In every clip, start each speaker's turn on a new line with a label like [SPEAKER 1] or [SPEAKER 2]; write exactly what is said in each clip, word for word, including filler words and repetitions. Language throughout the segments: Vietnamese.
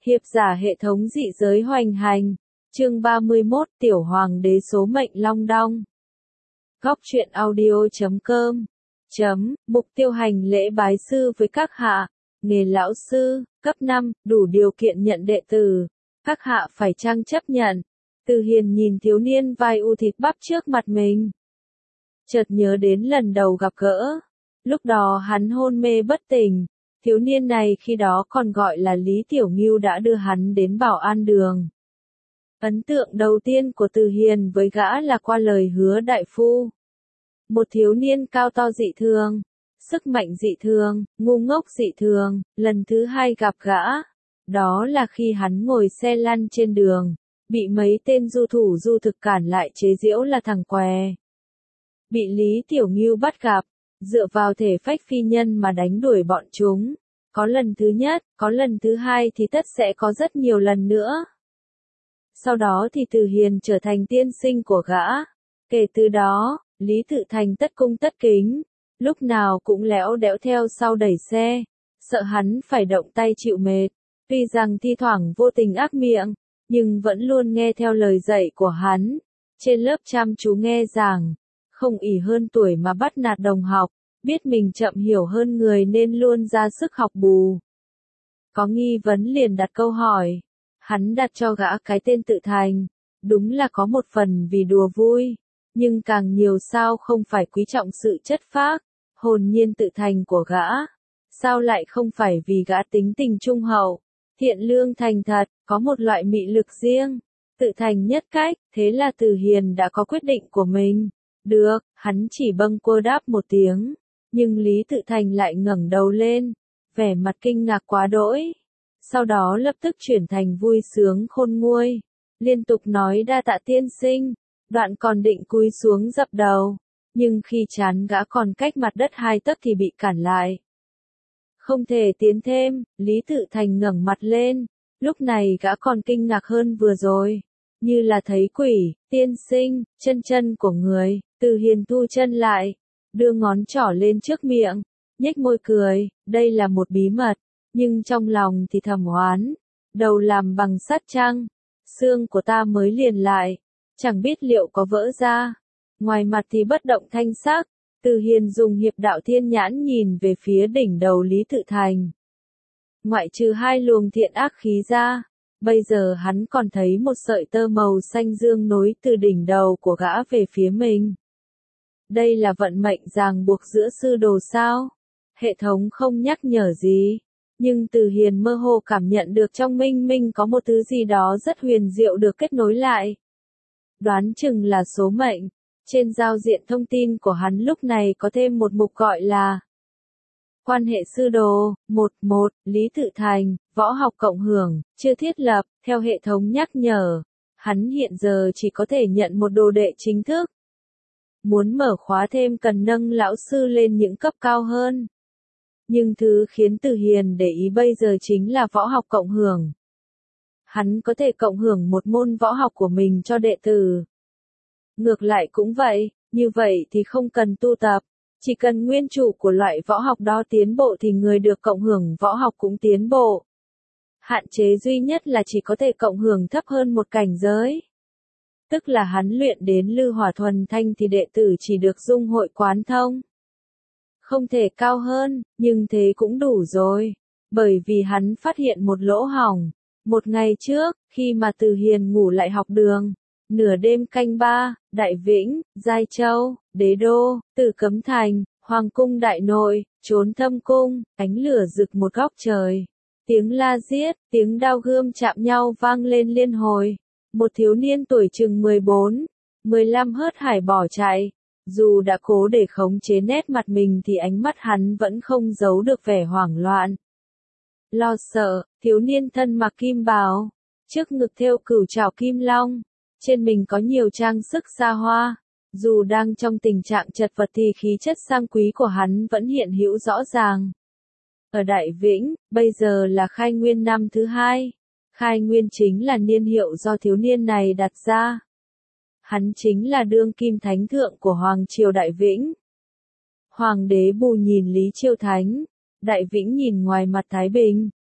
[SPEAKER 1] Hiệp giả hệ thống dị giới hoành hành. Chương ba mươi mốt Tiểu Hoàng đế số mệnh long đong. Góc truyện audio chấm com. Chấm, mục tiêu hành lễ bái sư với các hạ. Nghề lão sư, cấp năm, đủ điều kiện nhận đệ tử. Các hạ phải chăng chấp nhận. Từ Hiền nhìn thiếu niên vai u thịt bắp trước mặt mình. Chợt nhớ đến lần đầu gặp gỡ. Lúc đó hắn hôn mê bất tỉnh. Thiếu niên này khi đó còn gọi là Lý Tiểu Ngưu đã đưa hắn đến Bảo An Đường. Ấn tượng đầu tiên của Từ Hiền với gã là qua lời hứa đại phu. Một thiếu niên cao to dị thường, sức mạnh dị thường, ngu ngốc dị thường. Lần thứ hai gặp gã, đó là khi hắn ngồi xe lăn trên đường, bị mấy tên du thủ du thực cản lại chế giễu là thằng què. Bị Lý Tiểu Ngưu bắt gặp, dựa vào thể phách phi nhân mà đánh đuổi bọn chúng. Có lần thứ nhất, có lần thứ hai thì tất sẽ có rất nhiều lần nữa. Sau đó thì Từ Hiền trở thành tiên sinh của gã. Kể từ đó, Lý Tự Thành tất cung tất kính, lúc nào cũng léo đẽo theo sau đẩy xe, sợ hắn phải động tay chịu mệt. Tuy rằng thi thoảng vô tình ác miệng, nhưng vẫn luôn nghe theo lời dạy của hắn. Trên lớp chăm chú nghe giảng, không ỷ hơn tuổi mà bắt nạt đồng học, biết mình chậm hiểu hơn người nên luôn ra sức học bù. Có nghi vấn liền đặt câu hỏi. Hắn đặt cho gã cái tên Tự Thành, đúng là có một phần vì đùa vui, nhưng càng nhiều sao không phải quý trọng sự chất phác, hồn nhiên tự thành của gã. Sao lại không phải vì gã tính tình trung hậu, thiện lương thành thật, có một loại mị lực riêng, tự thành nhất cách. Thế là Từ Hiền đã có quyết định của mình. Được, hắn chỉ bâng quơ đáp một tiếng, nhưng Lý Tự Thành lại ngẩng đầu lên, vẻ mặt kinh ngạc quá đỗi. Sau đó lập tức chuyển thành vui sướng khôn nguôi, liên tục nói đa tạ tiên sinh, đoạn còn định cúi xuống dập đầu, nhưng khi chán gã còn cách mặt đất hai tấc thì bị cản lại. Không thể tiến thêm. Lý Tự Thành ngẩng mặt lên, lúc này gã còn kinh ngạc hơn vừa rồi, như là thấy quỷ. Tiên sinh, chân chân của người. Từ Hiền thu chân lại, đưa ngón trỏ lên trước miệng, nhếch môi cười. Đây là một bí mật, nhưng trong lòng thì thầm oán. Đầu làm bằng sắt chăng? Xương của ta mới liền lại, chẳng biết liệu có vỡ ra. Ngoài mặt thì bất động thanh sắc. Từ Hiền dùng hiệp đạo thiên nhãn nhìn về phía đỉnh đầu Lý Tự Thành. Ngoại trừ hai luồng thiện ác khí ra, bây giờ hắn còn thấy một sợi tơ màu xanh dương nối từ đỉnh đầu của gã về phía mình. Đây là vận mệnh ràng buộc giữa sư đồ sao? Hệ thống không nhắc nhở gì, nhưng Từ Hiền mơ hồ cảm nhận được trong minh minh có một thứ gì đó rất huyền diệu được kết nối lại. Đoán chừng là số mệnh. Trên giao diện thông tin của hắn lúc này có thêm một mục gọi là Quan hệ sư đồ. một một Lý Tự Thành, võ học cộng hưởng, chưa thiết lập. Theo hệ thống nhắc nhở, hắn hiện giờ chỉ có thể nhận một đồ đệ chính thức. Muốn mở khóa thêm cần nâng lão sư lên những cấp cao hơn. Nhưng thứ khiến Từ Hiền để ý bây giờ chính là võ học cộng hưởng. Hắn có thể cộng hưởng một môn võ học của mình cho đệ tử. Ngược lại cũng vậy, như vậy thì không cần tu tập, chỉ cần nguyên chủ của loại võ học đó tiến bộ thì người được cộng hưởng võ học cũng tiến bộ. Hạn chế duy nhất là chỉ có thể cộng hưởng thấp hơn một cảnh giới. Tức là hắn luyện đến Lư Hỏa Thuần Thanh thì đệ tử chỉ được dung hội quán thông. Không thể cao hơn, nhưng thế cũng đủ rồi. Bởi vì hắn phát hiện một lỗ hổng. Một ngày trước, khi mà Từ Hiền ngủ lại học đường, nửa đêm canh ba, Đại Vĩnh, Giai Châu, Đế Đô, Tử Cấm Thành, Hoàng cung Đại Nội, Trốn Thâm Cung, ánh lửa rực một góc trời. Tiếng la giết, tiếng đao gươm chạm nhau vang lên liên hồi. Một thiếu niên tuổi chừng mười bốn, mười lăm hớt hải bỏ chạy. Dù đã cố để khống chế nét mặt mình thì ánh mắt hắn vẫn không giấu được vẻ hoảng loạn. Lo sợ, thiếu niên thân mặc kim bào, trước ngực thêu cửu trảo kim long. Trên mình có nhiều trang sức xa hoa, dù đang trong tình trạng chật vật thì khí chất sang quý của hắn vẫn hiện hữu rõ ràng. Ở Đại Vĩnh, bây giờ là khai nguyên năm thứ hai. Khai nguyên chính là niên hiệu do thiếu niên này đặt ra. Hắn chính là đương kim thánh thượng của Hoàng triều Đại Vĩnh. Hoàng đế Bù nhìn Lý Chiêu Thánh, Đại Vĩnh nhìn ngoài mặt thái bình,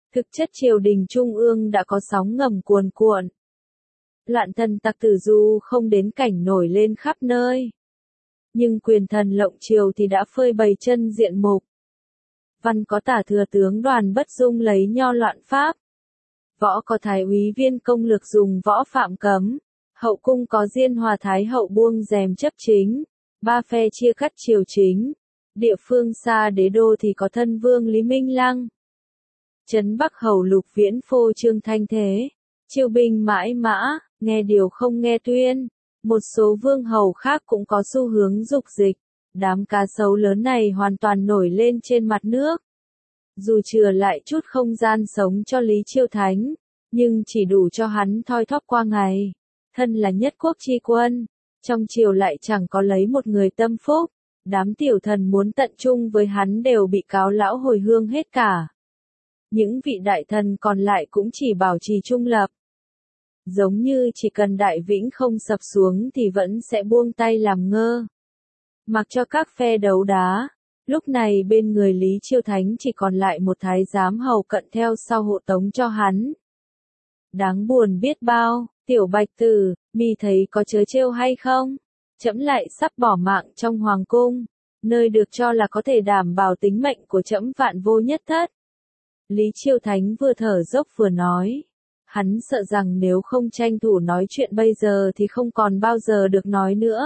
[SPEAKER 1] Thực chất triều đình trung ương đã có sóng ngầm cuồn cuộn. Loạn thần tặc tử dù không đến cảnh nổi lên khắp nơi. Nhưng quyền thần lộng triều thì đã phơi bày chân diện mục. Văn có tả thừa tướng Đoàn Bất Dung lấy nho loạn pháp. Võ có thái úy Viên Công Lược dùng võ phạm cấm. Hậu cung có Diên Hòa Thái hậu buông rèm chấp chính. Ba phe chia cắt triều chính. Địa phương xa đế đô thì có thân vương Lý Minh Lăng. Trấn Bắc hầu Lục Viễn phô trương thanh thế. Triều binh mãi mã, nghe điều không nghe tuyên. Một số vương hầu khác cũng có xu hướng dục dịch. Đám cá sấu lớn này hoàn toàn nổi lên trên mặt nước. Dù chừa lại chút không gian sống cho Lý Chiêu Thánh, nhưng chỉ đủ cho hắn thoi thóp qua ngày. Thân là nhất quốc chi quân, trong triều lại chẳng có lấy một người tâm phúc. Đám tiểu thần muốn tận trung với hắn đều bị cáo lão hồi hương hết cả. Những vị đại thần còn lại cũng chỉ bảo trì trung lập. Giống như chỉ cần Đại Vĩnh không sập xuống thì vẫn sẽ buông tay làm ngơ. Mặc cho các phe đấu đá, lúc này bên người Lý Chiêu Thánh chỉ còn lại một thái giám hầu cận theo sau hộ tống cho hắn. Đáng buồn biết bao, tiểu bạch tử, mi thấy có trớ trêu hay không? Trẫm lại sắp bỏ mạng trong hoàng cung, nơi được cho là có thể đảm bảo tính mệnh của trẫm vạn vô nhất thất. Lý Chiêu Thánh vừa thở dốc vừa nói. Hắn sợ rằng nếu không tranh thủ nói chuyện bây giờ thì không còn bao giờ được nói nữa.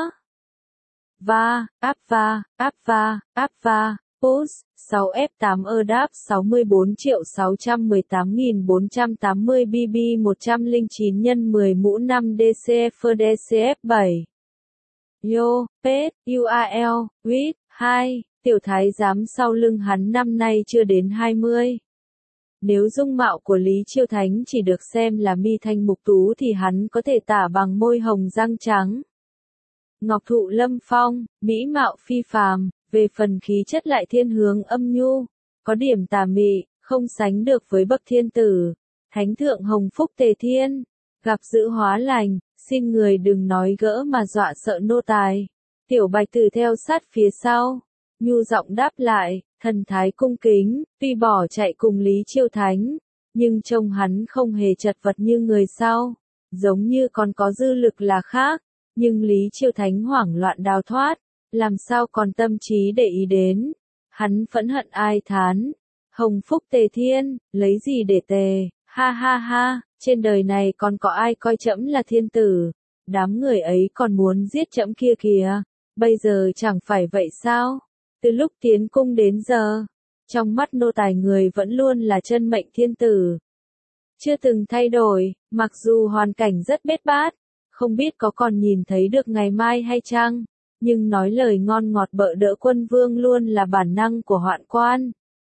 [SPEAKER 1] Va, áp va, áp va, áp va, push, sáu F tám ơ đáp sáu mươi bốn triệu sáu trăm mười tám nghìn bốn trăm tám mươi B B một trăm lẻ chín nhân mười mũ năm D C F D C F bảy. Yo, Pet, U R L, Wit, hai, tiểu thái giám sau lưng hắn năm nay chưa đến hai mươi. Nếu dung mạo của Lý Chiêu Thánh chỉ được xem là mi thanh mục tú thì hắn có thể tả bằng môi hồng răng trắng. Ngọc thụ lâm phong, mỹ mạo phi phàm, về phần khí chất lại thiên hướng âm nhu, có điểm tà mị, không sánh được với bậc thiên tử. Thánh thượng hồng phúc tề thiên, gặp dữ hóa lành, xin người đừng nói gỡ mà dọa sợ nô tài. Tiểu bạch tử theo sát phía sau, nhu giọng đáp lại, thần thái cung kính, tuy bỏ chạy cùng Lý Chiêu Thánh, nhưng trông hắn không hề chật vật như người sau, giống như còn có dư lực là khác, nhưng Lý Chiêu Thánh hoảng loạn đào thoát, làm sao còn tâm trí để ý đến, hắn phẫn hận ai thán, hồng phúc tề thiên, lấy gì để tề, ha ha ha, trên đời này còn có ai coi trẫm là thiên tử, đám người ấy còn muốn giết trẫm kia kìa, bây giờ chẳng phải vậy sao? Từ lúc tiến cung đến giờ, trong mắt nô tài người vẫn luôn là chân mệnh thiên tử. Chưa từng thay đổi, mặc dù hoàn cảnh rất bết bát, không biết có còn nhìn thấy được ngày mai hay chăng, nhưng nói lời ngon ngọt bợ đỡ quân vương luôn là bản năng của hoạn quan.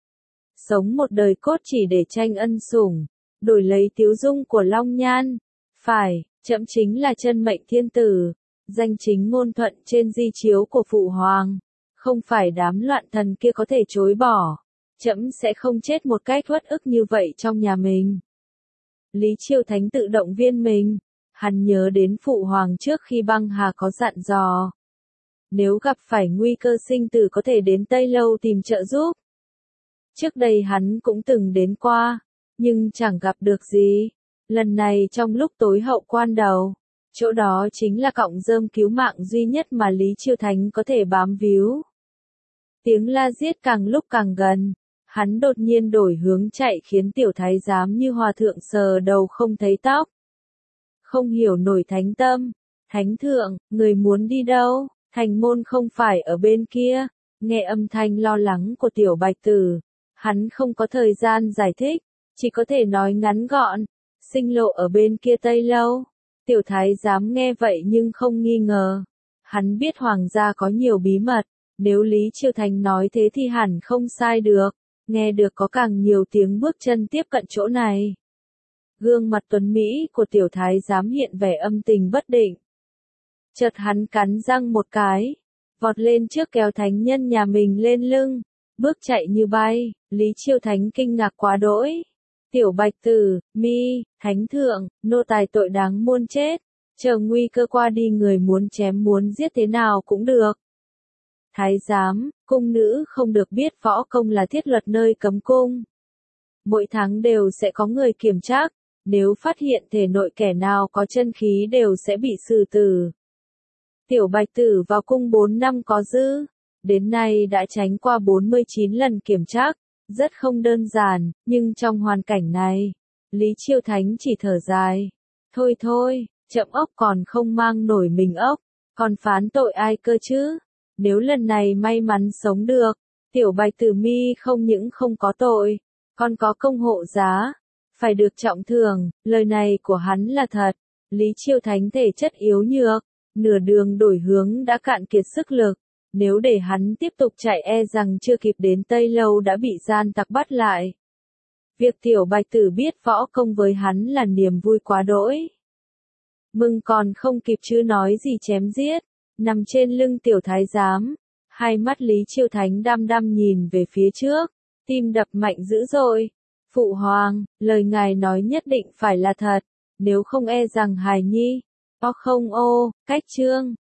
[SPEAKER 1] Sống một đời cốt chỉ để tranh ân sủng, đổi lấy tiếu dung của Long Nhan. Phải, trẫm chính là chân mệnh thiên tử, danh chính ngôn thuận trên di chiếu của phụ hoàng. Không phải đám loạn thần kia có thể chối bỏ, trẫm sẽ không chết một cách uất ức như vậy trong nhà mình. Lý Chiêu Thánh tự động viên mình, hắn nhớ đến phụ hoàng trước khi băng hà có dặn dò. Nếu gặp phải nguy cơ sinh tử có thể đến Tây Lâu tìm trợ giúp. Trước đây hắn cũng từng đến qua, nhưng chẳng gặp được gì. Lần này trong lúc tối hậu quan đầu, chỗ đó chính là cọng rơm cứu mạng duy nhất mà Lý Chiêu Thánh có thể bám víu. Tiếng la giết càng lúc càng gần, hắn đột nhiên đổi hướng chạy khiến tiểu thái giám như hòa thượng sờ đầu không thấy tóc. Không hiểu nổi thánh tâm, thánh thượng, người muốn đi đâu, thành môn không phải ở bên kia, nghe âm thanh lo lắng của tiểu bạch tử, hắn không có thời gian giải thích, chỉ có thể nói ngắn gọn, sinh lộ ở bên kia Tây Lâu. Tiểu thái giám nghe vậy nhưng không nghi ngờ, hắn biết hoàng gia có nhiều bí mật. Nếu Lý Chiêu Thánh nói thế thì hẳn không sai được, nghe được có càng nhiều tiếng bước chân tiếp cận chỗ này. Gương mặt tuấn Mỹ của tiểu thái giám hiện vẻ âm tình bất định. Chợt hắn cắn răng một cái, vọt lên trước kéo thánh nhân nhà mình lên lưng, bước chạy như bay, Lý Chiêu Thánh kinh ngạc quá đỗi. Tiểu bạch tử, mi, thánh thượng, nô tài tội đáng muôn chết, chờ nguy cơ qua đi người muốn chém muốn giết thế nào cũng được. Thái giám, cung nữ không được biết võ công là thiết luật nơi cấm cung. mỗi tháng đều sẽ có người kiểm tra, nếu phát hiện thể nội kẻ nào có chân khí đều sẽ bị xử tử. Tiểu Bạch Tử vào cung bốn năm có dư, đến nay đã tránh qua bốn mươi chín lần kiểm tra, rất không đơn giản, nhưng trong hoàn cảnh này, Lý Chiêu Thánh chỉ thở dài. Thôi thôi, chậm ốc còn không mang nổi mình ốc, còn phán tội ai cơ chứ? Nếu lần này may mắn sống được, Tiểu Bạch Tử mi không những không có tội, còn có công hộ giá, phải được trọng thưởng, lời này của hắn là thật. Lý Chiêu Thánh thể chất yếu nhược, nửa đường đổi hướng đã cạn kiệt sức lực, nếu để hắn tiếp tục chạy e rằng chưa kịp đến Tây Lâu đã bị gian tặc bắt lại. Việc Tiểu Bạch Tử biết võ công với hắn là niềm vui quá đỗi. Mừng còn không kịp chứ nói gì chém giết, nằm trên lưng Tiểu Thái Giám, hai mắt Lý Chiêu Thánh đăm đăm nhìn về phía trước, tim đập mạnh dữ dội. Phụ hoàng, lời ngài nói nhất định phải là thật, nếu không e rằng hài nhi. O không ô, cách chương.